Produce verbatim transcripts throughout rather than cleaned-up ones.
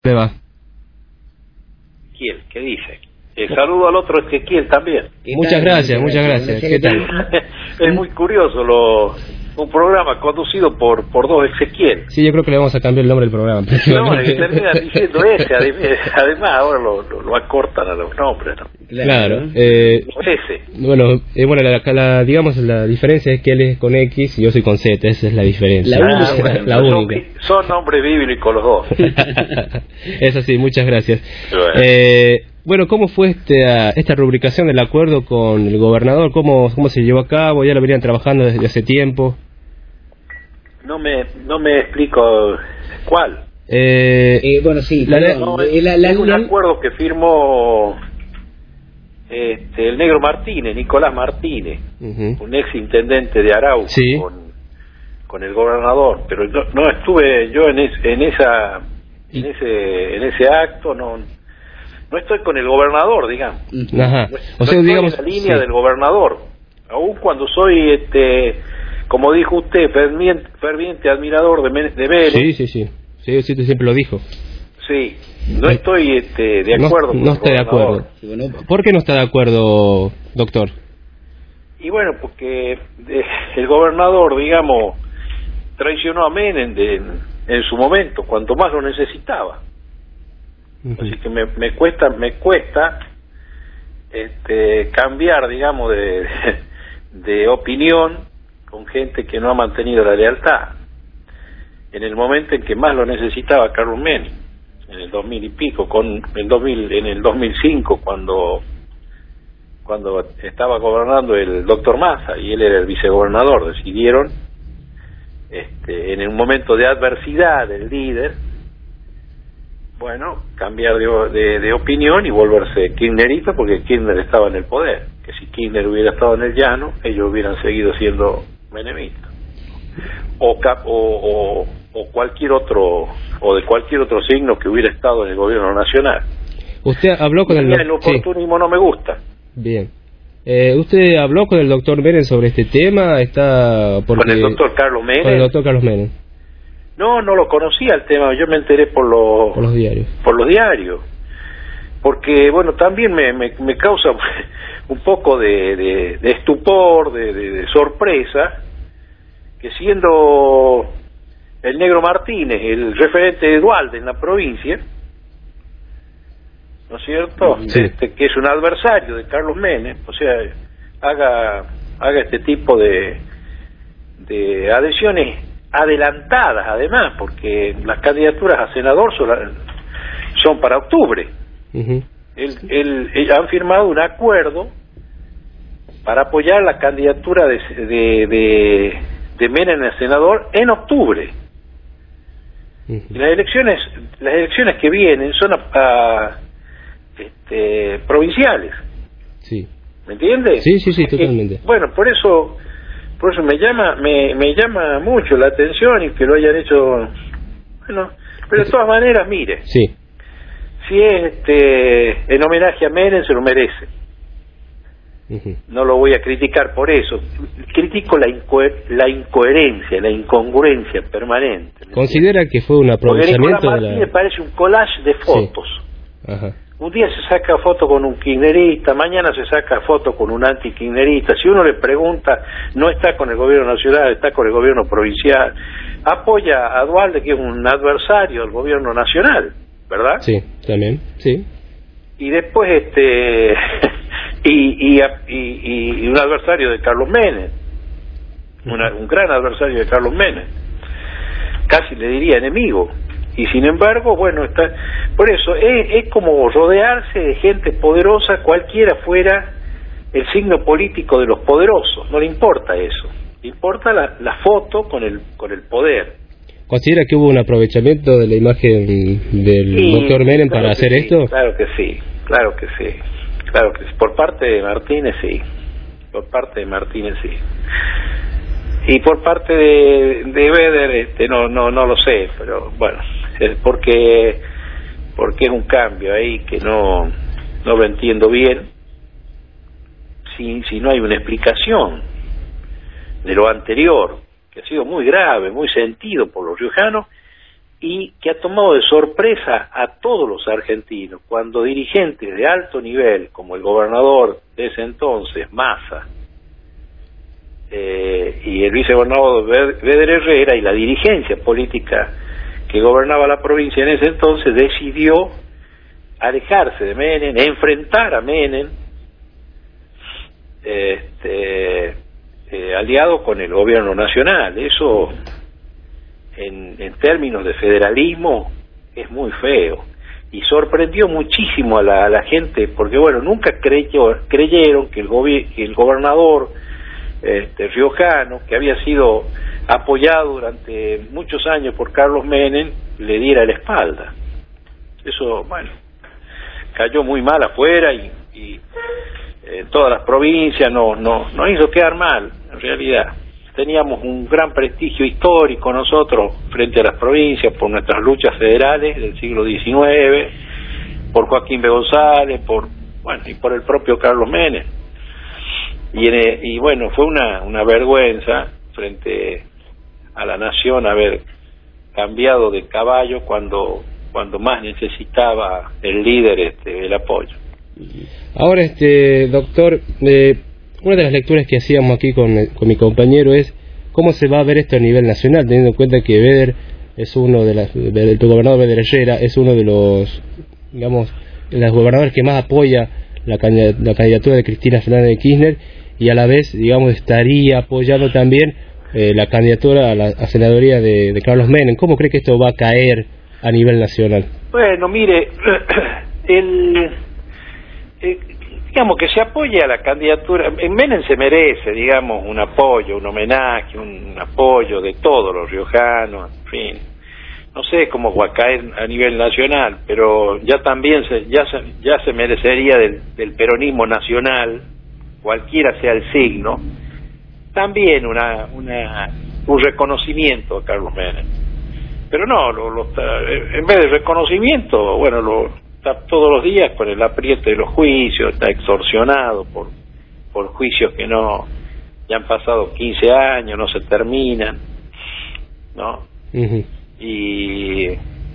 ¿Qué va? Ezequiel, ¿qué dice? El saludo al otro Ezequiel también. Muchas gracias, muchas gracias. ¿Qué tal? Es muy curioso lo, un programa conducido por por dos Ezequiel. Sí, yo creo que le vamos a cambiar el nombre del programa. No, y terminan diciendo ese, además ahora lo, lo, lo acortan a los nombres, ¿no? Claro. Eh, ese. Bueno, eh, bueno la, la, digamos la diferencia es que él es con X y yo soy con Z, esa es la diferencia. La única. Ah, bueno, la son, única. Son nombres bíblicos los dos. Es así, muchas gracias. Bueno. Eh, Bueno, ¿cómo fue esta, esta rubricación del acuerdo con el gobernador? ¿Cómo, cómo se llevó a cabo? ¿Ya lo venían trabajando desde hace tiempo? No me no me explico cuál. Eh, eh, bueno, sí. La, no, es, la, la, es un acuerdo que firmó este, el negro Martínez, Nicolás Martínez, uh-huh. un ex intendente de Arauco, sí. con, con el gobernador. Pero no, no estuve yo en, es, en esa en ese en ese acto, no. No estoy con el gobernador, digamos. Ajá. No, o sea, no estoy digamos, en la línea sí. del gobernador. Aún cuando soy, este, como dijo usted, ferviente, ferviente admirador de, de Vélez. Sí, sí, sí. Sí, sí, usted siempre lo dijo. Sí. No estoy este, de acuerdo no, con no el está de acuerdo. ¿Por qué no está de acuerdo, doctor? Y bueno, porque eh, el gobernador, digamos, traicionó a Menem de, en, en su momento, cuanto más lo necesitaba. Así que me, me cuesta me cuesta este, cambiar, digamos, de, de, de opinión con gente que no ha mantenido la lealtad. En el momento en que más lo necesitaba Carlos Menem, en el dos mil y pico, con el dos mil, en el dos mil cinco, cuando cuando estaba gobernando el doctor Massa y él era el vicegobernador, decidieron, este, en un momento de adversidad del líder, bueno, cambiar de, de, de opinión y volverse kirchnerista, porque Kirchner estaba en el poder. Que si Kirchner hubiera estado en el llano, ellos hubieran seguido siendo menemistas. O, o, o, o cualquier otro, o de cualquier otro signo que hubiera estado en el gobierno nacional. Usted habló con el doctor... El oportunismo sí. no me gusta. Bien. Eh, ¿Usted habló con el doctor Menem sobre este tema? Está porque... ¿Con el doctor Carlos Menem? Con el doctor Carlos Menem. No, no lo conocía el tema, yo me enteré por los, por los diarios. Por los diarios. Porque, bueno, también me, me, me causa un poco de, de, de estupor, de, de, de sorpresa, que siendo el negro Martínez el referente de Duhalde en la provincia, ¿no es cierto? Sí. Este, que es un adversario de Carlos Menem, o sea, haga, haga este tipo de, de adhesiones adelantadas, además, porque las candidaturas a senador son, son para octubre. Uh-huh. él, él, él, han firmado un acuerdo para apoyar la candidatura de, de, de, de Menem a senador en octubre. Uh-huh. Y las elecciones las elecciones que vienen son a, a, este, provinciales. Sí. ¿Me entiendes? Sí, sí, sí, totalmente. Bueno, por eso por eso me llama me, me llama mucho la atención y que lo hayan hecho. Bueno, pero de todas maneras, mire, sí. si es este en homenaje a Menem, se lo merece. Uh-huh. No lo voy a criticar por eso. Critico la, inco- la incoherencia, la incongruencia permanente. ¿Considera que fue un aprovechamiento de la...? Me parece un collage de fotos. Sí. Ajá. Un día se saca foto con un kirchnerista, mañana se saca foto con un anti-kirchnerista. Si uno le pregunta, no está con el gobierno nacional, está con el gobierno provincial. Apoya a Duhalde, que es un adversario del gobierno nacional, ¿verdad? Sí, también, sí. Y después, este, y, y, y, y un adversario de Carlos Menem, una, un gran adversario de Carlos Menem, casi le diría enemigo. Y sin embargo, bueno, está por eso es, es como rodearse de gente poderosa, cualquiera fuera el signo político de los poderosos. No le importa eso, le importa la, la foto con el con el poder. ¿Considera que hubo un aprovechamiento de la imagen del sí, doctor Menem claro para hacer sí, esto? Claro que sí, claro que sí, claro que sí. Por parte de Martínez sí, por parte de Martínez sí. Y por parte de, de Beder, este, no, no, no lo sé, pero bueno, es porque, porque es un cambio ahí que no, no lo entiendo bien. Si, si no hay una explicación de lo anterior, que ha sido muy grave, muy sentido por los riojanos, y que ha tomado de sorpresa a todos los argentinos, cuando dirigentes de alto nivel, como el gobernador de ese entonces, Massa, eh, y el vicegobernador Beder Herrera, y la dirigencia política que gobernaba la provincia en ese entonces, decidió alejarse de Menem, enfrentar a Menem, este, eh, aliado con el gobierno nacional. Eso, en, en términos de federalismo, es muy feo, y sorprendió muchísimo a la, a la gente, porque bueno, nunca creyó, creyeron que el, gobi que el gobernador este, riojano, que había sido apoyado durante muchos años por Carlos Menem, le diera la espalda. Eso, bueno, cayó muy mal afuera, y, y en todas las provincias nos no, no hizo quedar mal, en realidad. Teníamos un gran prestigio histórico nosotros frente a las provincias por nuestras luchas federales del siglo diecinueve, por Joaquín B. González, por, bueno, y por el propio Carlos Menem. Y, en, y bueno, fue una, una vergüenza frente a la nación haber cambiado de caballo cuando cuando más necesitaba el líder este el apoyo. Ahora, este doctor, eh, una de las lecturas que hacíamos aquí con, con mi compañero es cómo se va a ver esto a nivel nacional, teniendo en cuenta que Beder es uno de las, el gobernador Beder Herrera es uno de los, digamos, de los gobernadores que más apoya la, la candidatura de Cristina Fernández de Kirchner, y a la vez, digamos, estaría apoyando también eh, la candidatura a la a senaduría de, de Carlos Menem. ¿Cómo cree que esto va a caer a nivel nacional? Bueno, mire, el, el digamos que se apoye a la candidatura. En Menem se merece, digamos, un apoyo, un homenaje, un apoyo de todos los riojanos, en fin. No sé cómo va a caer a nivel nacional, pero ya también se, ya se, ya se merecería del, del peronismo nacional, cualquiera sea el signo, también una, una un reconocimiento a Carlos Menem. Pero no, lo, lo está, en vez de reconocimiento, bueno, lo está todos los días con el apriete de los juicios, está extorsionado por por juicios que no, ya han pasado quince años, no se terminan, ¿no? Uh-huh. Y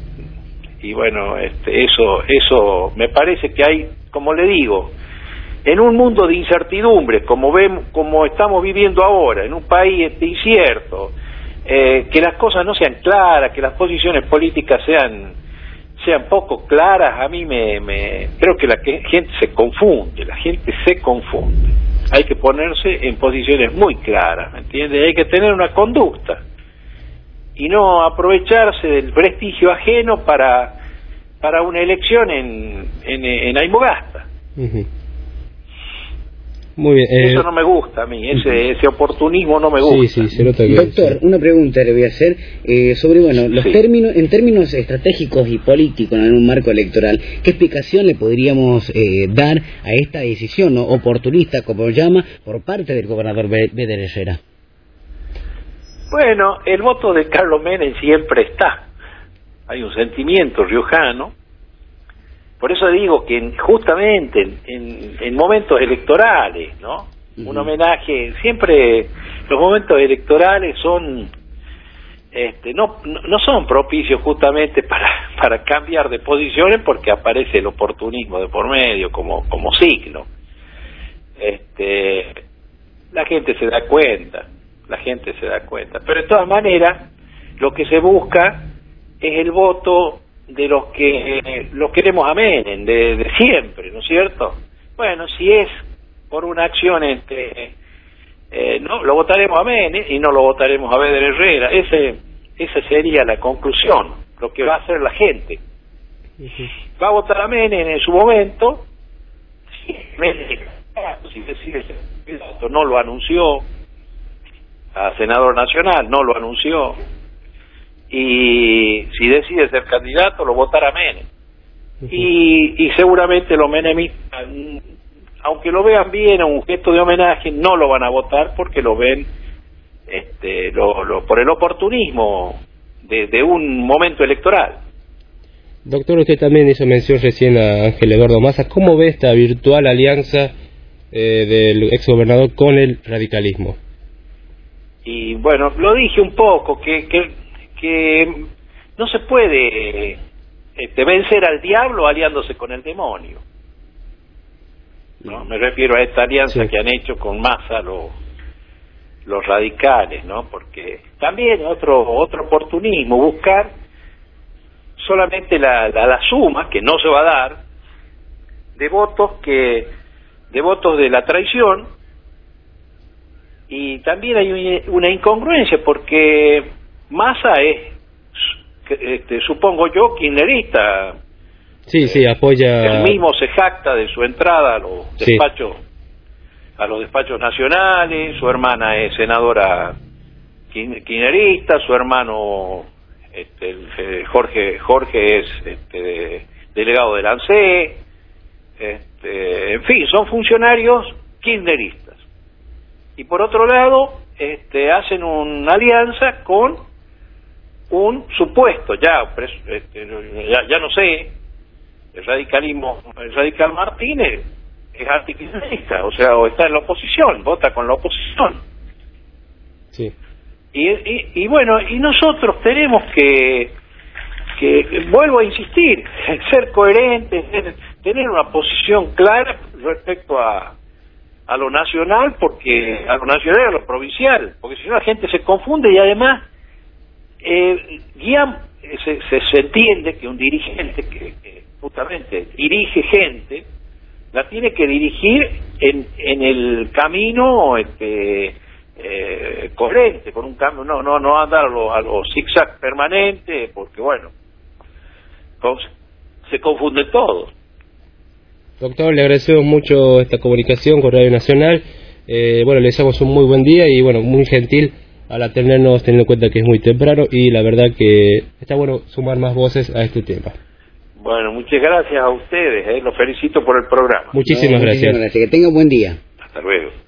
y bueno, este, eso eso me parece que hay, como le digo, en un mundo de incertidumbre, como vemos, como estamos viviendo ahora, en un país este, incierto, eh, que las cosas no sean claras, que las posiciones políticas sean sean poco claras, a mí me, me creo que la que, gente se confunde, la gente se confunde. Hay que ponerse en posiciones muy claras, ¿me entiende? Hay que tener una conducta y no aprovecharse del prestigio ajeno para para una elección en en, en Aymogasta. Uh-huh. Muy bien, eh... Eso no me gusta a mí, ese ese oportunismo no me gusta. Sí, sí, se nota que Doctor, sí. Una pregunta le voy a hacer eh, sobre, bueno, los sí. términos, en términos estratégicos y políticos en un marco electoral, ¿qué explicación le podríamos eh, dar a esta decisión, ¿no?, oportunista, como llama, por parte del gobernador Beder Herrera? Bueno, el voto de Carlos Menem siempre está. Hay un sentimiento riojano. Por eso digo que en, justamente en, en, en momentos electorales, ¿no? Uh-huh. Un homenaje, siempre los momentos electorales son, este, no, no son propicios justamente para, para cambiar de posiciones, porque aparece el oportunismo de por medio como, como signo. Este, la gente se da cuenta, la gente se da cuenta. Pero de todas maneras, lo que se busca es el voto de los que eh, los queremos a Menem, de, de siempre, ¿no es cierto? Bueno, si es por una acción entre eh, no, lo votaremos a Menem y no lo votaremos a Beder Herrera. Ese, esa sería la conclusión, lo que va a hacer la gente. Uh-huh. Va a votar a Menem en su momento, si Menem, si decide ser candidato, no lo anunció, a senador nacional no lo anunció, y si decide ser candidato lo votará Menem. Uh-huh. y, y seguramente los menemistas, aunque lo vean bien, un gesto de homenaje, no lo van a votar porque lo ven este, lo, lo, por el oportunismo de, de un momento electoral. Doctor, usted también hizo mención recién a Ángel Eduardo Massa. ¿Cómo ve esta virtual alianza eh, del exgobernador con el radicalismo? Y bueno, lo dije un poco, que, que, que no se puede este, vencer al diablo aliándose con el demonio. ¿No? Me refiero a esta alianza sí. que han hecho con Massa los, los radicales, ¿no? Porque también otro otro oportunismo, buscar solamente la, la, la suma, que no se va a dar, de votos que de votos de la traición. Y también hay una incongruencia, porque Massa es, este, supongo yo, kirchnerista. Sí, sí, apoya. Él mismo se jacta de su entrada a los despachos, sí. a los despachos nacionales. Su hermana es senadora kirchnerista, su hermano este, Jorge Jorge es este, de, delegado del ANSES. Este, en fin, son funcionarios kirchneristas. Y por otro lado, este, hacen una alianza con un supuesto, ya, este, ya, ya no sé, el radicalismo, el radical Martínez es antikirchnerista, o sea, o está en la oposición, vota con la oposición. Sí. Y, y, y bueno, y nosotros tenemos que, que, vuelvo a insistir, ser coherentes, tener una posición clara respecto a a lo nacional, porque a lo nacional y a lo provincial, porque si no la gente se confunde y además eh, guían, se, se, se entiende que un dirigente que, que justamente dirige gente, la tiene que dirigir en, en el camino este, eh, coherente, con un cambio, no no no andar a los a lo zigzag permanentes, porque bueno, se confunde todo. Doctor, le agradecemos mucho esta comunicación con Radio Nacional. Eh, bueno, le deseamos un muy buen día y bueno, muy gentil al atendernos, teniendo en cuenta que es muy temprano y la verdad que está bueno sumar más voces a este tema. Bueno, muchas gracias a ustedes, eh, los felicito por el programa. Muchísimas no, gracias. Muchísimas gracias, que tenga un buen día. Hasta luego.